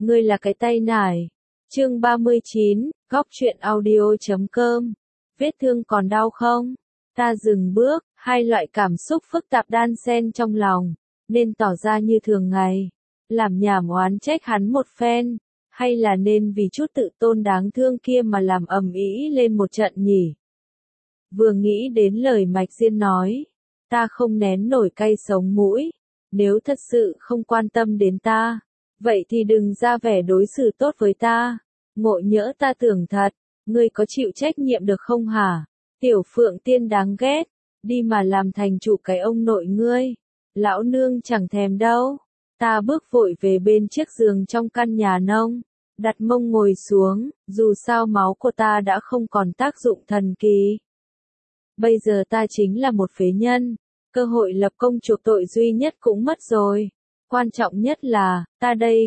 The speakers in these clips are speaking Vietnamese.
ngươi là cái tay nải. Chương 39, góc truyện audio.com. Vết thương còn đau không? Ta dừng bước, hai loại cảm xúc phức tạp đan xen trong lòng, nên tỏ ra như thường ngày, làm nhảm oán trách hắn một phen, hay là nên vì chút tự tôn đáng thương kia mà làm ầm ĩ lên một trận nhỉ? Vừa nghĩ đến lời Mạch Diên nói, ta không nén nổi cay sống mũi, nếu thật sự không quan tâm đến ta, vậy thì đừng ra vẻ đối xử tốt với ta, ngộ nhỡ ta tưởng thật, ngươi có chịu trách nhiệm được không hả? Tiểu Phượng Tiên đáng ghét, đi mà làm thành chủ cái ông nội ngươi, lão nương chẳng thèm đâu. Ta bước vội về bên chiếc giường trong căn nhà nông, đặt mông ngồi xuống, dù sao máu của ta đã không còn tác dụng thần kỳ. Bây giờ ta chính là một phế nhân, cơ hội lập công chuộc tội duy nhất cũng mất rồi. Quan trọng nhất là, ta đây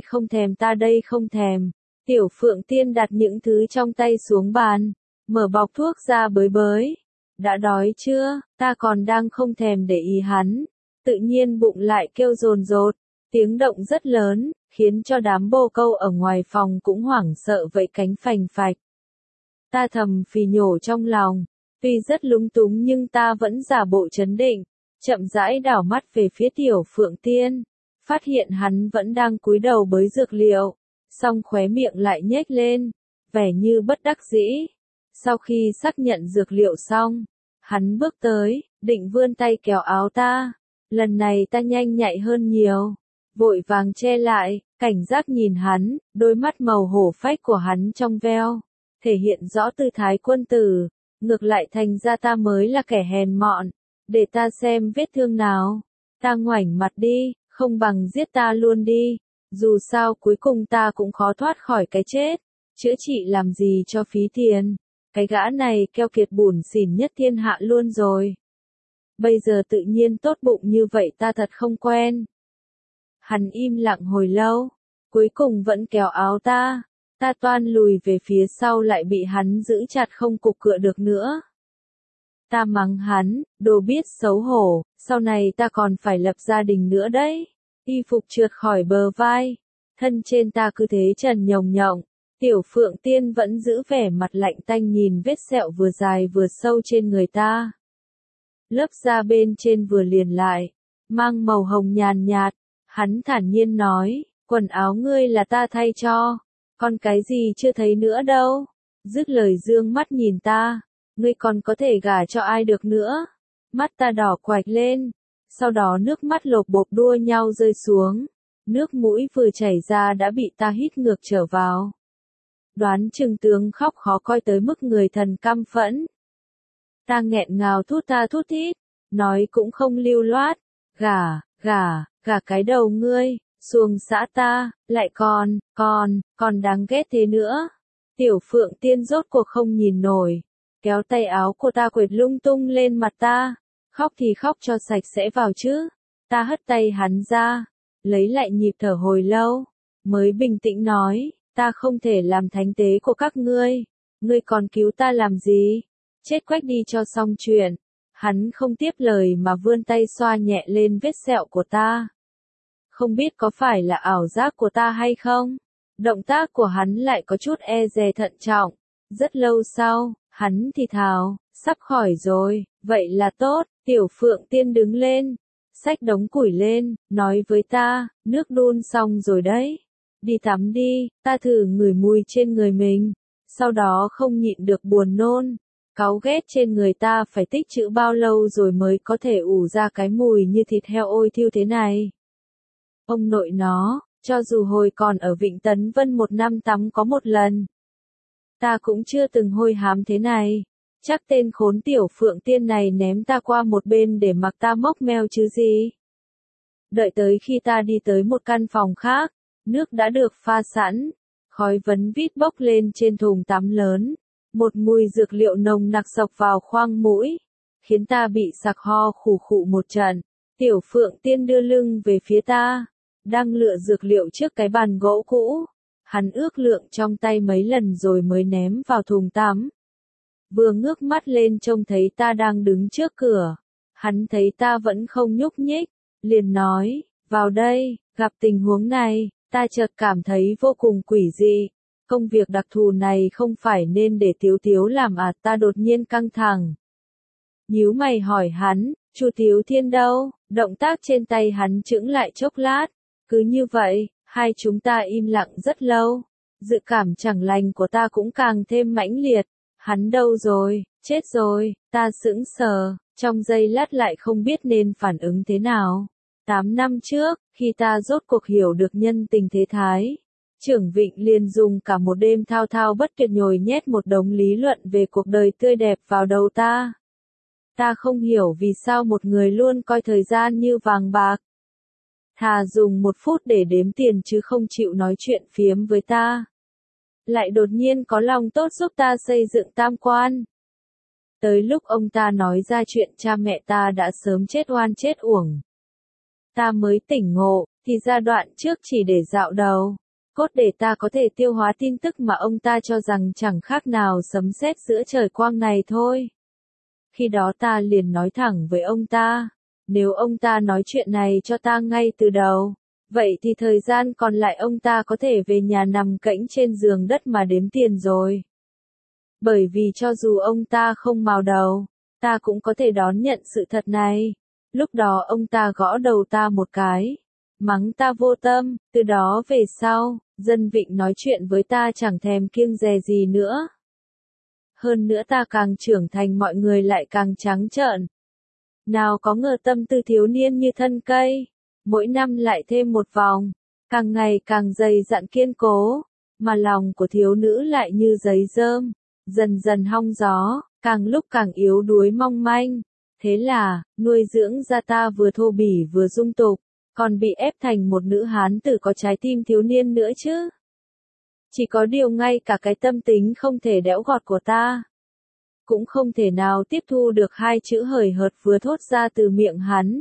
không thèm. Tiểu Phượng Tiên đặt những thứ trong tay xuống bàn, mở bọc thuốc ra bới bới. Đã đói chưa? Ta còn đang không thèm để ý hắn. Tự nhiên bụng lại kêu dồn dột, tiếng động rất lớn, khiến cho đám bồ câu ở ngoài phòng cũng hoảng sợ vẫy cánh phành phạch. Ta thầm phì nhổ trong lòng, tuy rất lúng túng nhưng ta vẫn giả bộ trấn định, chậm rãi đảo mắt về phía Tiểu Phượng Tiên, phát hiện hắn vẫn đang cúi đầu bới dược liệu, song khóe miệng lại nhếch lên, vẻ như bất đắc dĩ. Sau khi xác nhận dược liệu xong, hắn bước tới, định vươn tay kéo áo ta. Lần này ta nhanh nhạy hơn nhiều, vội vàng che lại, cảnh giác nhìn hắn, đôi mắt màu hổ phách của hắn trong veo, thể hiện rõ tư thái quân tử, ngược lại thành ra ta mới là kẻ hèn mọn, để ta xem vết thương nào. Ta ngoảnh mặt đi, không bằng giết ta luôn đi, dù sao cuối cùng ta cũng khó thoát khỏi cái chết, chữa trị làm gì cho phí tiền, cái gã này keo kiệt bủn xỉn nhất thiên hạ luôn rồi. Bây giờ tự nhiên tốt bụng như vậy ta thật không quen. Hắn im lặng hồi lâu, cuối cùng vẫn kéo áo ta toan lùi về phía sau lại bị hắn giữ chặt không cục cựa được nữa. Ta mắng hắn, đồ biết xấu hổ, sau này ta còn phải lập gia đình nữa đấy. Y phục trượt khỏi bờ vai, thân trên ta cứ thế trần nhồng nhộng. Tiểu Phượng Tiên vẫn giữ vẻ mặt lạnh tanh nhìn vết sẹo vừa dài vừa sâu trên người ta. Lớp da bên trên vừa liền lại, mang màu hồng nhàn nhạt, hắn thản nhiên nói, quần áo ngươi là ta thay cho, còn cái gì chưa thấy nữa đâu. Dứt lời dương mắt nhìn ta, ngươi còn có thể gả cho ai được nữa. Mắt ta đỏ quạch lên, sau đó nước mắt lộp bộp đua nhau rơi xuống, nước mũi vừa chảy ra đã bị ta hít ngược trở vào. Đoán chừng tướng khóc khó coi tới mức người thần căm phẫn. Ta nghẹn ngào thút ta thút thít, nói cũng không lưu loát, gả cái đầu ngươi, xuồng xã ta, lại còn đáng ghét thế nữa. Tiểu Phượng Tiên rốt cuộc không nhìn nổi, kéo tay áo của ta quệt lung tung lên mặt ta, khóc thì khóc cho sạch sẽ vào chứ. Ta hất tay hắn ra, lấy lại nhịp thở hồi lâu, mới bình tĩnh nói, ta không thể làm thánh tế của các ngươi còn cứu ta làm gì? Chết quách đi cho xong chuyện. Hắn không tiếp lời mà vươn tay xoa nhẹ lên vết sẹo của ta. Không biết có phải là ảo giác của ta hay không? Động tác của hắn lại có chút e dè thận trọng. Rất lâu sau, hắn thì thào, sắp khỏi rồi, vậy là tốt. Tiểu Phượng Tiên đứng lên, xách đống củi lên, nói với ta, nước đun xong rồi đấy. Đi tắm đi. Ta thử ngửi mùi trên người mình, sau đó không nhịn được buồn nôn. Cáu ghét trên người ta phải tích trữ bao lâu rồi mới có thể ủ ra cái mùi như thịt heo ôi thiêu thế này. Ông nội nó, cho dù hồi còn ở Vịnh Tấn Vân một năm tắm có một lần, ta cũng chưa từng hôi hám thế này. Chắc tên khốn Tiểu Phượng Tiên này ném ta qua một bên để mặc ta mốc meo chứ gì. Đợi tới khi ta đi tới một căn phòng khác, nước đã được pha sẵn, khói vấn vít bốc lên trên thùng tắm lớn. Một mùi dược liệu nồng nặc xộc vào khoang mũi, khiến ta bị sặc ho khủ khụ một trận. Tiểu Phượng Tiên đưa lưng về phía ta, đang lựa dược liệu trước cái bàn gỗ cũ. Hắn ước lượng trong tay mấy lần rồi mới ném vào thùng tắm. Vừa ngước mắt lên trông thấy ta đang đứng trước cửa. Hắn thấy ta vẫn không nhúc nhích, liền nói, vào đây. Gặp tình huống này, Ta chợt cảm thấy vô cùng quỷ dị. Công việc đặc thù này không phải nên để Tiếu Tiếu làm à? Ta đột nhiên căng thẳng. Nhíu mày hỏi hắn, Chu Tiếu Thiên đâu? Động tác trên tay hắn chững lại chốc lát. Cứ như vậy, hai chúng ta im lặng rất lâu. Dự cảm chẳng lành của ta cũng càng thêm mãnh liệt. Hắn đâu rồi? Chết rồi. Ta sững sờ, trong giây lát lại không biết nên phản ứng thế nào. 8 năm trước, khi ta rốt cuộc hiểu được nhân tình thế thái, Trưởng Vịnh liền dùng cả một đêm thao thao bất tuyệt nhồi nhét một đống lý luận về cuộc đời tươi đẹp vào đầu ta. Ta không hiểu vì sao một người luôn coi thời gian như vàng bạc. Thà dùng 1 phút để đếm tiền chứ không chịu nói chuyện phiếm với ta. Lại đột nhiên có lòng tốt giúp ta xây dựng tam quan. Tới lúc ông ta nói ra chuyện cha mẹ ta đã sớm chết oan chết uổng. Ta mới tỉnh ngộ, thì giai đoạn trước chỉ để dạo đầu. Cốt để ta có thể tiêu hóa tin tức mà ông ta cho rằng chẳng khác nào sấm sét giữa trời quang này thôi. Khi đó ta liền nói thẳng với ông ta, nếu ông ta nói chuyện này cho ta ngay từ đầu, vậy thì thời gian còn lại ông ta có thể về nhà nằm cẫng trên giường đất mà đếm tiền rồi. Bởi vì cho dù ông ta không mào đầu, ta cũng có thể đón nhận sự thật này. Lúc đó ông ta gõ đầu ta một cái, mắng ta vô tâm, từ đó về sau, Dân Vịnh nói chuyện với ta chẳng thèm kiêng dè gì nữa. Hơn nữa ta càng trưởng thành mọi người lại càng trắng trợn. Nào có ngờ tâm tư thiếu niên như thân cây, mỗi năm lại thêm một vòng, càng ngày càng dày dặn kiên cố, mà lòng của thiếu nữ lại như giấy rơm, dần dần hong gió, càng lúc càng yếu đuối mong manh. Thế là, nuôi dưỡng ra ta vừa thô bỉ vừa dung tục, còn bị ép thành một nữ hán tử có trái tim thiếu niên nữa chứ. Chỉ có điều ngay cả cái tâm tính không thể đẽo gọt của ta, cũng không thể nào tiếp thu được 2 chữ hời hợt vừa thốt ra từ miệng hắn.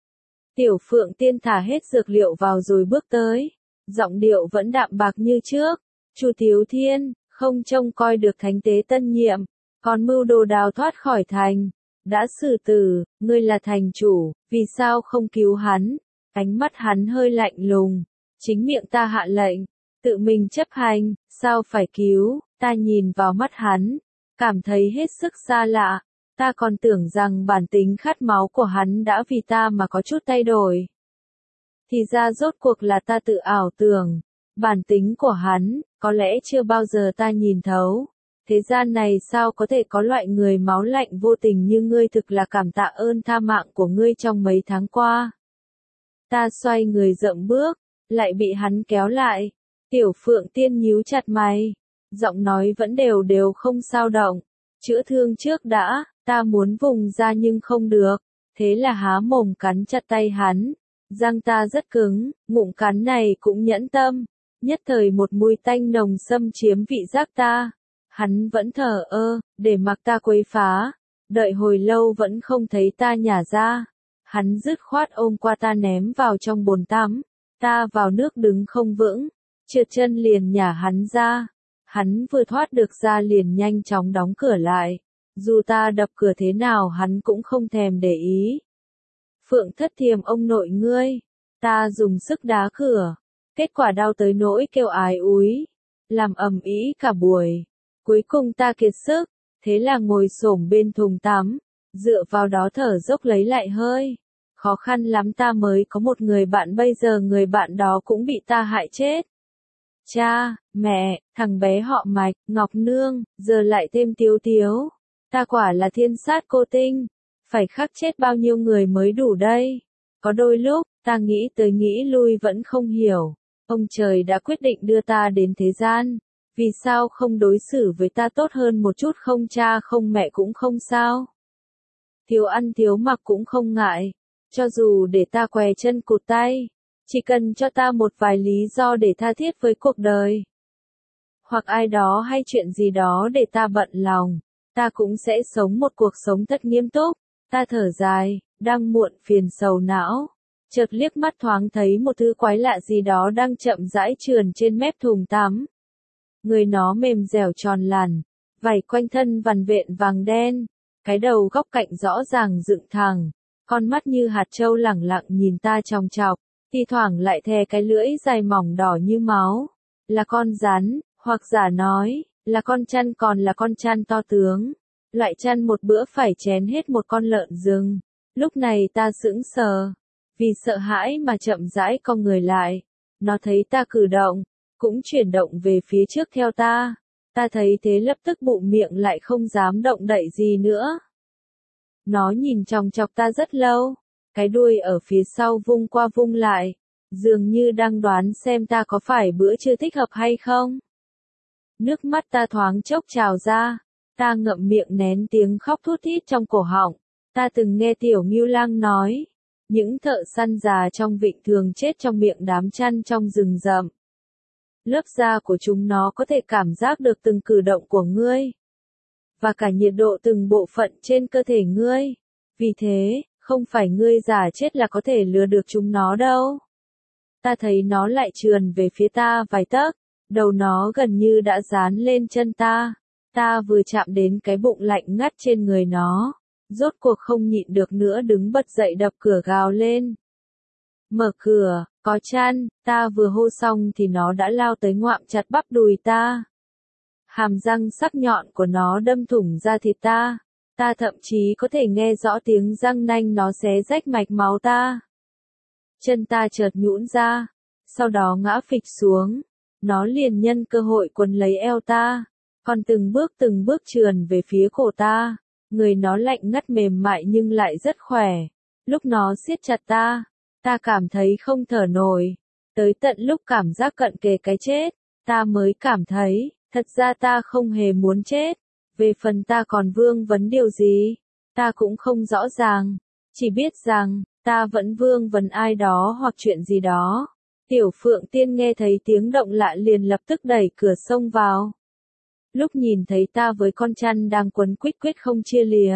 Tiểu Phượng Tiên thả hết dược liệu vào rồi bước tới, giọng điệu vẫn đạm bạc như trước. Chu Tiếu Thiên, không trông coi được thánh tế tân nhiệm, còn mưu đồ đào thoát khỏi thành. Đã xử tử, ngươi là thành chủ, vì sao không cứu hắn? Ánh mắt hắn hơi lạnh lùng. Chính miệng ta hạ lệnh, tự mình chấp hành, sao phải cứu? Ta nhìn vào mắt hắn, cảm thấy hết sức xa lạ. Ta còn tưởng rằng bản tính khát máu của hắn đã vì ta mà có chút thay đổi. Thì ra rốt cuộc là ta tự ảo tưởng. Bản tính của hắn, có lẽ chưa bao giờ ta nhìn thấu. Thế gian này sao có thể có loại người máu lạnh vô tình như ngươi, thực là cảm tạ ơn tha mạng của ngươi trong mấy tháng qua. Ta xoay người dậm bước, lại bị hắn kéo lại. Tiểu Phượng Tiên nhíu chặt mày, giọng nói vẫn đều đều không sao động. Chữa thương trước đã, ta muốn vùng ra nhưng không được. Thế là há mồm cắn chặt tay hắn. Răng ta rất cứng, ngụm cắn này cũng nhẫn tâm. Nhất thời một mùi tanh nồng xâm chiếm vị giác ta. Hắn vẫn thờ ơ, để mặc ta quấy phá. Đợi hồi lâu vẫn không thấy ta nhả ra. Hắn dứt khoát ôm qua ta ném vào trong bồn tắm. Ta vào nước đứng không vững, trượt chân liền nhả hắn ra. Hắn vừa thoát được ra liền nhanh chóng đóng cửa lại. Dù ta đập cửa thế nào hắn cũng không thèm để ý. Phượng Thất Thiềm ông nội ngươi. Ta dùng sức đá cửa. Kết quả đau tới nỗi kêu ái úi. Làm ầm ĩ cả buổi. Cuối cùng ta kiệt sức. Thế là ngồi xổm bên thùng tắm. Dựa vào đó thở dốc lấy lại hơi. Khó khăn lắm ta mới có một người bạn, bây giờ người bạn đó cũng bị ta hại chết. Cha, mẹ, thằng bé họ Mạch, Ngọc Nương, giờ lại thêm Tiếu Tiếu. Ta quả là thiên sát cô tinh. Phải khắc chết bao nhiêu người mới đủ đây. Có đôi lúc, ta nghĩ tới nghĩ lui vẫn không hiểu. Ông trời đã quyết định đưa ta đến thế gian. Vì sao không đối xử với ta tốt hơn một chút? Không cha không mẹ cũng không sao. Thiếu ăn thiếu mặc cũng không ngại. Cho dù để ta què chân cụt tay. Chỉ cần cho ta một vài lý do để tha thiết với cuộc đời. Hoặc ai đó hay chuyện gì đó để ta bận lòng. Ta cũng sẽ sống một cuộc sống thật nghiêm túc. Ta thở dài, đang muộn phiền sầu não. Chợt liếc mắt thoáng thấy một thứ quái lạ gì đó đang chậm rãi trườn trên mép thùng tắm. Người nó mềm dẻo tròn làn, vảy quanh thân vằn vện vàng đen, cái đầu góc cạnh rõ ràng dựng thẳng, con mắt như hạt trâu lẳng lặng nhìn ta chòng chọc, thi thoảng lại thè cái lưỡi dài mỏng đỏ như máu. Là con rắn, hoặc giả nói, là con chăn, còn là con chăn to tướng. Loại chăn một bữa phải chén hết một con lợn rừng. Lúc này ta sững sờ, vì sợ hãi mà chậm rãi cong người lại. Nó thấy ta cử động, cũng chuyển động về phía trước theo ta. Ta thấy thế lập tức bụm miệng lại không dám động đậy gì nữa. Nó nhìn chòng chọc ta rất lâu, cái đuôi ở phía sau vung qua vung lại, dường như đang đoán xem ta có phải bữa trưa thích hợp hay không. Nước mắt ta thoáng chốc trào ra, ta ngậm miệng nén tiếng khóc thút thít trong cổ họng. Ta từng nghe Tiểu Ngưu Lang nói, những thợ săn già trong vịnh thường chết trong miệng đám chăn trong rừng rậm. Lớp da của chúng nó có thể cảm giác được từng cử động của ngươi, và cả nhiệt độ từng bộ phận trên cơ thể ngươi. Vì thế, không phải ngươi giả chết là có thể lừa được chúng nó đâu. Ta thấy nó lại trườn về phía ta vài tấc, đầu nó gần như đã dán lên chân ta. Ta vừa chạm đến cái bụng lạnh ngắt trên người nó, rốt cuộc không nhịn được nữa đứng bật dậy đập cửa gào lên. Mở cửa, có chăn, ta vừa hô xong thì nó đã lao tới ngoạm chặt bắp đùi ta. Hàm răng sắc nhọn của nó đâm thủng da thịt ta. Ta thậm chí có thể nghe rõ tiếng răng nanh nó xé rách mạch máu ta. Chân ta chợt nhũn ra, sau đó ngã phịch xuống. Nó liền nhân cơ hội quấn lấy eo ta, còn từng bước trườn về phía cổ ta. Người nó lạnh ngắt mềm mại nhưng lại rất khỏe. Lúc nó siết chặt ta, ta cảm thấy không thở nổi. Tới tận lúc cảm giác cận kề cái chết, ta mới cảm thấy, thật ra ta không hề muốn chết. Về phần ta còn vương vấn điều gì, ta cũng không rõ ràng. Chỉ biết rằng, ta vẫn vương vấn ai đó hoặc chuyện gì đó. Tiểu Phượng Tiên nghe thấy tiếng động lạ liền lập tức đẩy cửa xông vào. Lúc nhìn thấy ta với con chăn đang quấn quýt quyết không chia lìa,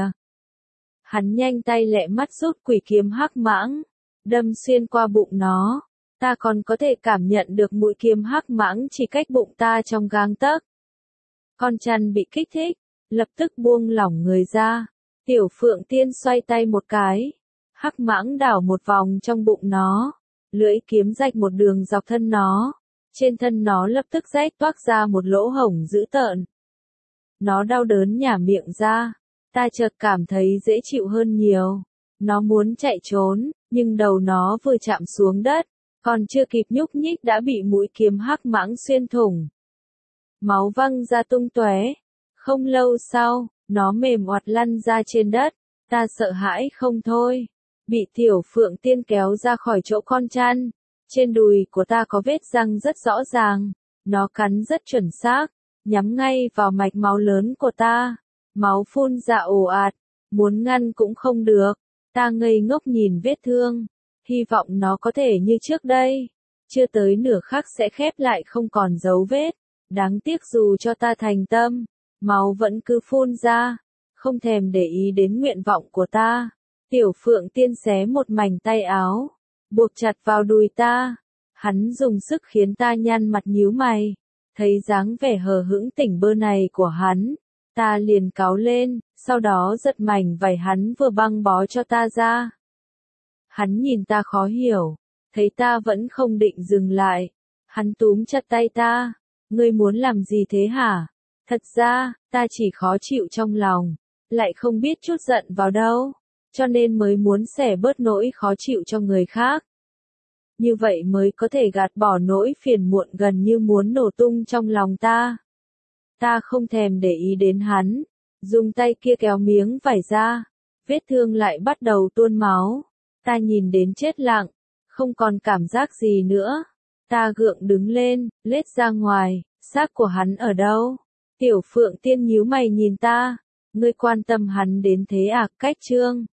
hắn nhanh tay lẹ mắt rút quỷ kiếm hắc mãng, đâm xuyên qua bụng nó. Ta còn có thể cảm nhận được mũi kiếm hắc mãng chỉ cách bụng ta trong gang tấc. Con chăn bị kích thích, lập tức buông lỏng người ra. Tiểu Phượng Tiên xoay tay một cái, hắc mãng đảo một vòng trong bụng nó, lưỡi kiếm rạch một đường dọc thân nó. Trên thân nó lập tức rách toác ra một lỗ hổng dữ tợn. Nó đau đớn nhả miệng ra, ta chợt cảm thấy dễ chịu hơn nhiều. Nó muốn chạy trốn, nhưng đầu nó vừa chạm xuống đất, còn chưa kịp nhúc nhích đã bị mũi kiếm hắc mãng xuyên thủng. Máu văng ra tung tóe. Không lâu sau, nó mềm oặt lăn ra trên đất. Ta sợ hãi không thôi, bị Tiểu Phượng Tiên kéo ra khỏi chỗ con chăn. Trên đùi của ta có vết răng rất rõ ràng, nó cắn rất chuẩn xác, nhắm ngay vào mạch máu lớn của ta. Máu phun ra ồ ạt, muốn ngăn cũng không được. Ta ngây ngốc nhìn vết thương, hy vọng nó có thể như trước đây, chưa tới nửa khắc sẽ khép lại không còn dấu vết. Đáng tiếc dù cho ta thành tâm, máu vẫn cứ phun ra, không thèm để ý đến nguyện vọng của ta. Tiểu Phượng Tiên xé một mảnh tay áo, buộc chặt vào đùi ta. Hắn dùng sức khiến ta nhăn mặt nhíu mày. Thấy dáng vẻ hờ hững tỉnh bơ này của hắn, ta liền cáu lên, sau đó giật mảnh vải hắn vừa băng bó cho ta ra. Hắn nhìn ta khó hiểu, thấy ta vẫn không định dừng lại. Hắn túm chặt tay ta, ngươi muốn làm gì thế hả? Thật ra, ta chỉ khó chịu trong lòng, lại không biết chút giận vào đâu, cho nên mới muốn xẻ bớt nỗi khó chịu cho người khác. Như vậy mới có thể gạt bỏ nỗi phiền muộn gần như muốn nổ tung trong lòng ta. Ta không thèm để ý đến hắn, dùng tay kia kéo miếng vải ra, vết thương lại bắt đầu tuôn máu. Ta nhìn đến chết lặng, không còn cảm giác gì nữa. Ta gượng đứng lên, lết ra ngoài, xác của hắn ở đâu? Tiểu Phượng Tiên nhíu mày nhìn ta, ngươi quan tâm hắn đến thế à? Cách Trương